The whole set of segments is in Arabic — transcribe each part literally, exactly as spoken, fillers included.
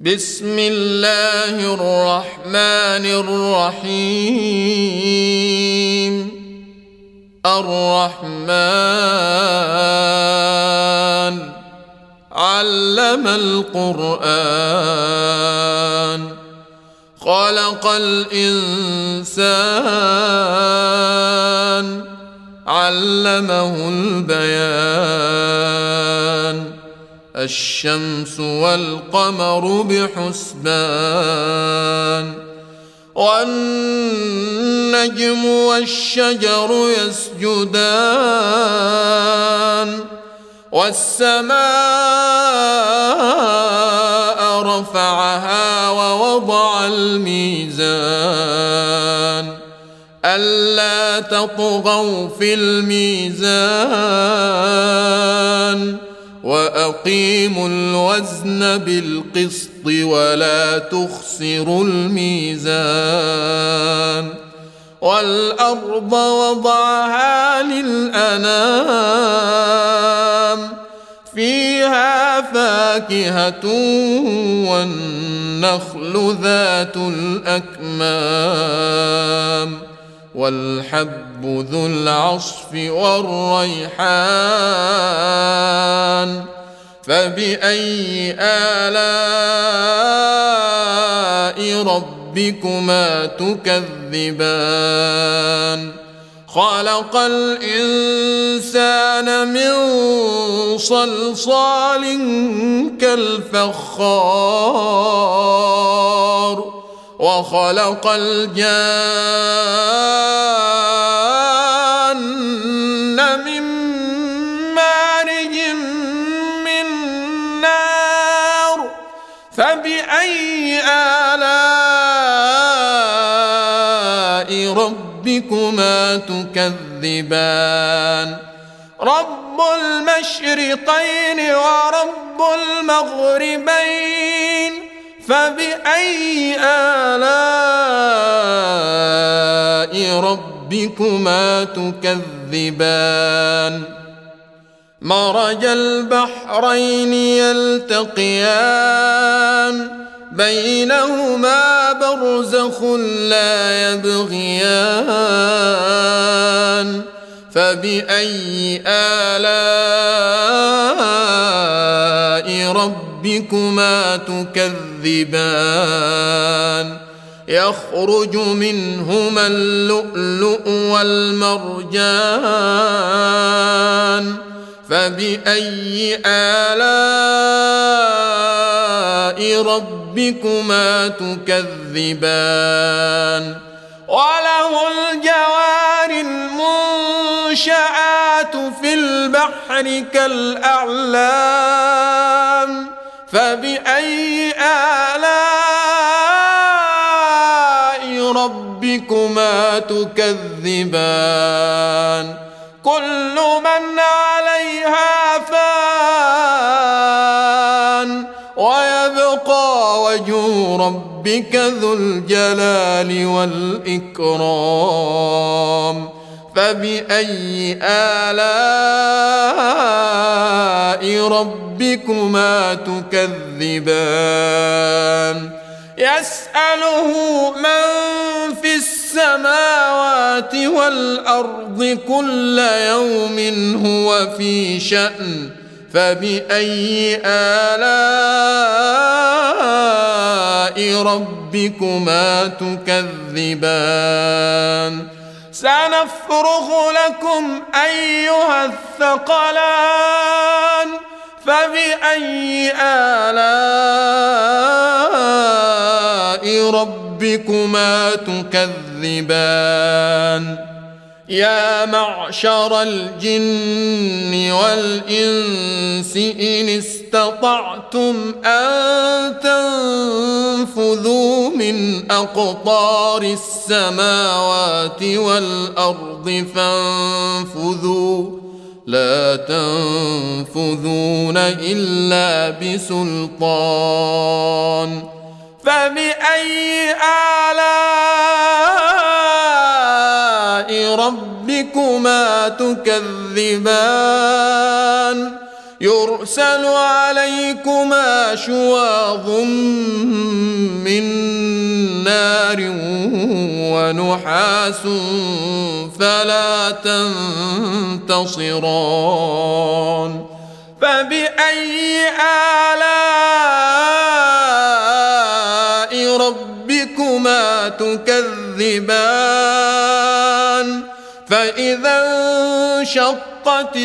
بسم الله الرحمن الرحيم. الرحمن علم القرآن خلق الإنسان علمه البيان. الشمس والقمر بحسبان والنجم والشجر يسجدان والسماء رفعها ووضع الميزان ألا تطغوا في الميزان وأقيموا الوزن بالقسط ولا تخسروا الميزان. والأرض وضعها للأنام فيها فاكهة والنخل ذات الأكمام والحب ذو العصف والريحان. فبأي آلاء ربكما تكذبان؟ خلق الإنسان من صلصال كالفخار وخلق الجان من مارج من نار. فبأي آلاء ربكما تكذبان؟ رب المشرقين ورب المغربين. فبأي آلاء ربكما تكذبان؟ مرج البحرين يلتقيان بينهما برزخ لا يبغيان. فبأي آلاء ربكما تكذبان؟ يخرج منهما اللؤلؤ والمرجان. فبأي آلاء ربكما تكذبان؟ وله الجوار المنشآت في البحر كالأعلام. فبأي آلاء ربكما تكذبان؟ كل من عليها فان ويبقى وجه ربك ذو الجلال والإكرام. فبأي آلاء ربكما تكذبان؟ يسأله من في السماوات والأرض كل يوم هو في شأن. فبأي آلاء ربكما تكذبان؟ سنفرغ لكم أيها الثقلان. فبأي آلاء ربكما تكذبان؟ يا معشر الجن والإنس إن استطعتم أن تنفذوا من أقطار السماوات والأرض فانفذوا لا تنفذون إلا بسلطان. فبأي آلاء ربكما تكذبان؟ يرسل عليكما شواظ ونحاس فلا تنتصران فبأي آلاء ربكما تكذبان فإذا انشقت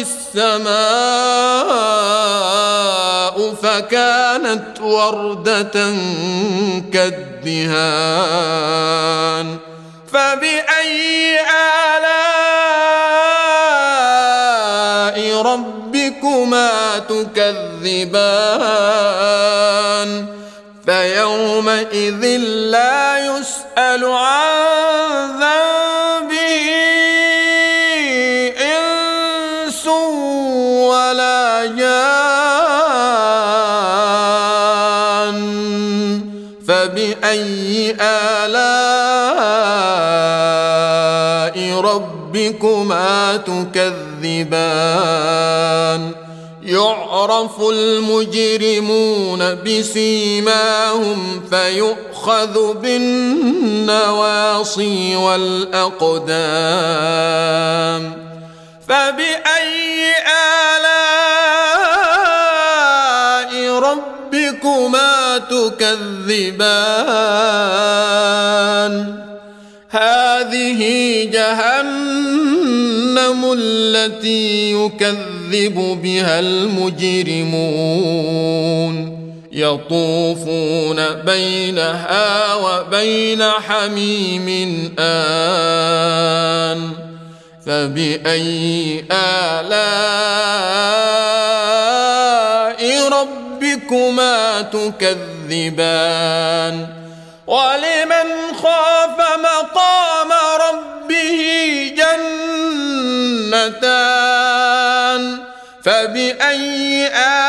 السماء فكانت وردة كالدهان فبأي آلاء ربكما تكذبان فيومئذ لا يسأل عن ذنبه إنس ولا جان فبأي آلاء ربكما تكذبان يعرف المجرمون بسيماهم فيؤخذ بالنواصي والأقدام فبأي آلاء ربكما تكذبان هذه جهنم التي يكذب بها المجرمون يطوفون بينها وبين حميم آن فبأي آلاء ربكما تكذبان ولمن خاف مقام ربه جنتان فبأي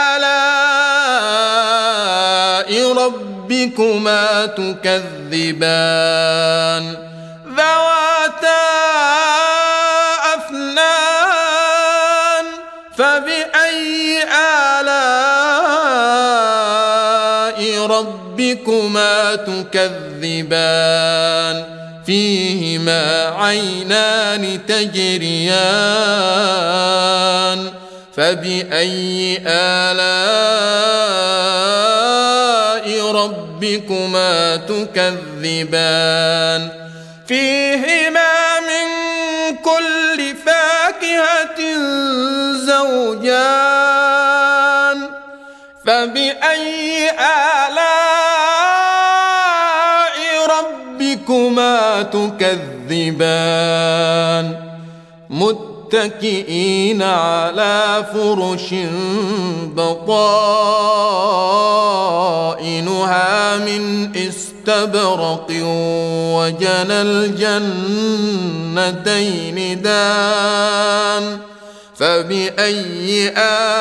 آلاء ربكما تكذبان ذواتا أفنان فبأي آلاء ربكما تكذبان فيهما عينان تجريان فبأي آلاء ربكما تكذبان فيهما من كل فاكهة زوجان فبأي آلاء ربكما تكذبان متكئين على فرش بطائنها من استبرق وجنى الجنتين دان فبأي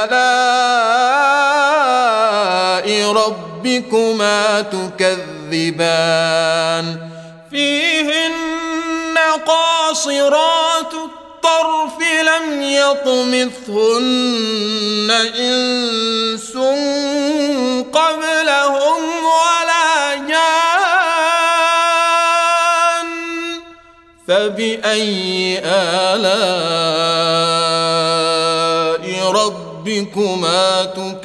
آلاء ربكما تكذبان فيهن قاصرات الطرف لم يطمثهن إنس قبلهم ولا جان فبأي آلاء ربكما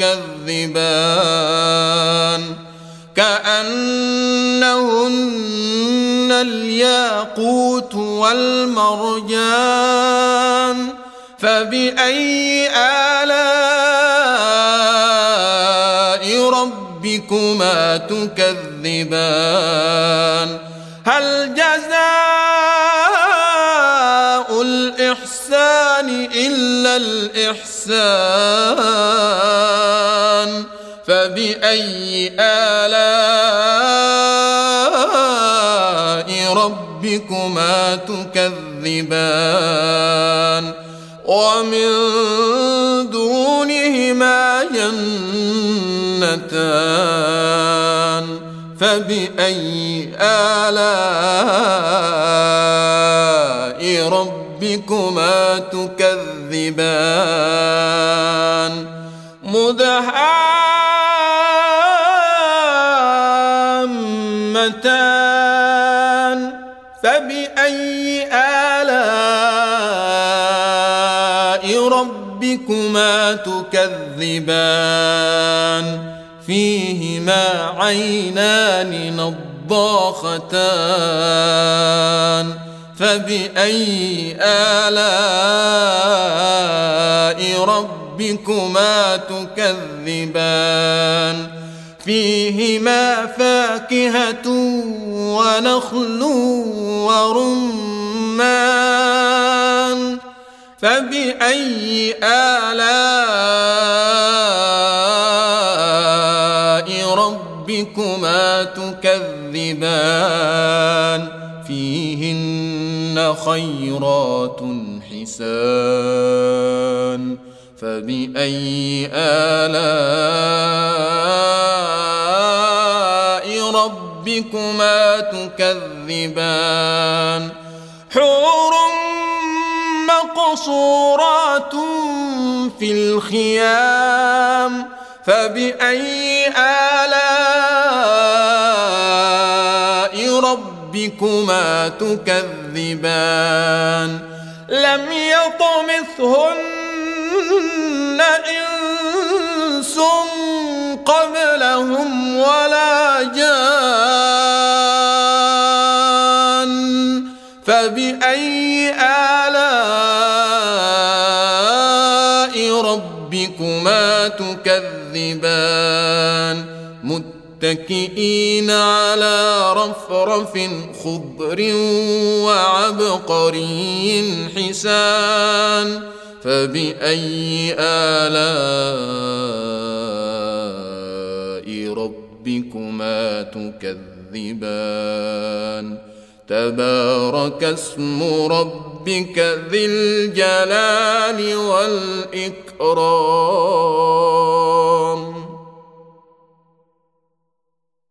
تكذبان كأنهن الياقوت والمرجان فبأي آلاء ربكما تكذبان هل جزاء الإحسان إلا الإحسان فبأي آلاء ربكما تكذبان ومن دونهما جنتان فبأي آلاء ربكما تكذبان مدهامتان فبأي آلاء ربكما تكذبان فيهما عينان نضاختان فبأي آلاء ربكما تكذبان فيهما فاكهة ونخل ورمان فبأي آلاء ربكما تكذبان فيهن خيرات حسان فبأي آلاء ربكما تكذبان حور مقصورات في الخيام فبأي آلاء ربكما تكذبان لم يطمثهن إنس قبلهم ولا جان فبأي آلاء ربكما تكذبان متكئين على رفرف خضر وعبقري حسان فبأي آلاء ربكما تكذبان تبارك اسم ربك ذي الجلال والإكرام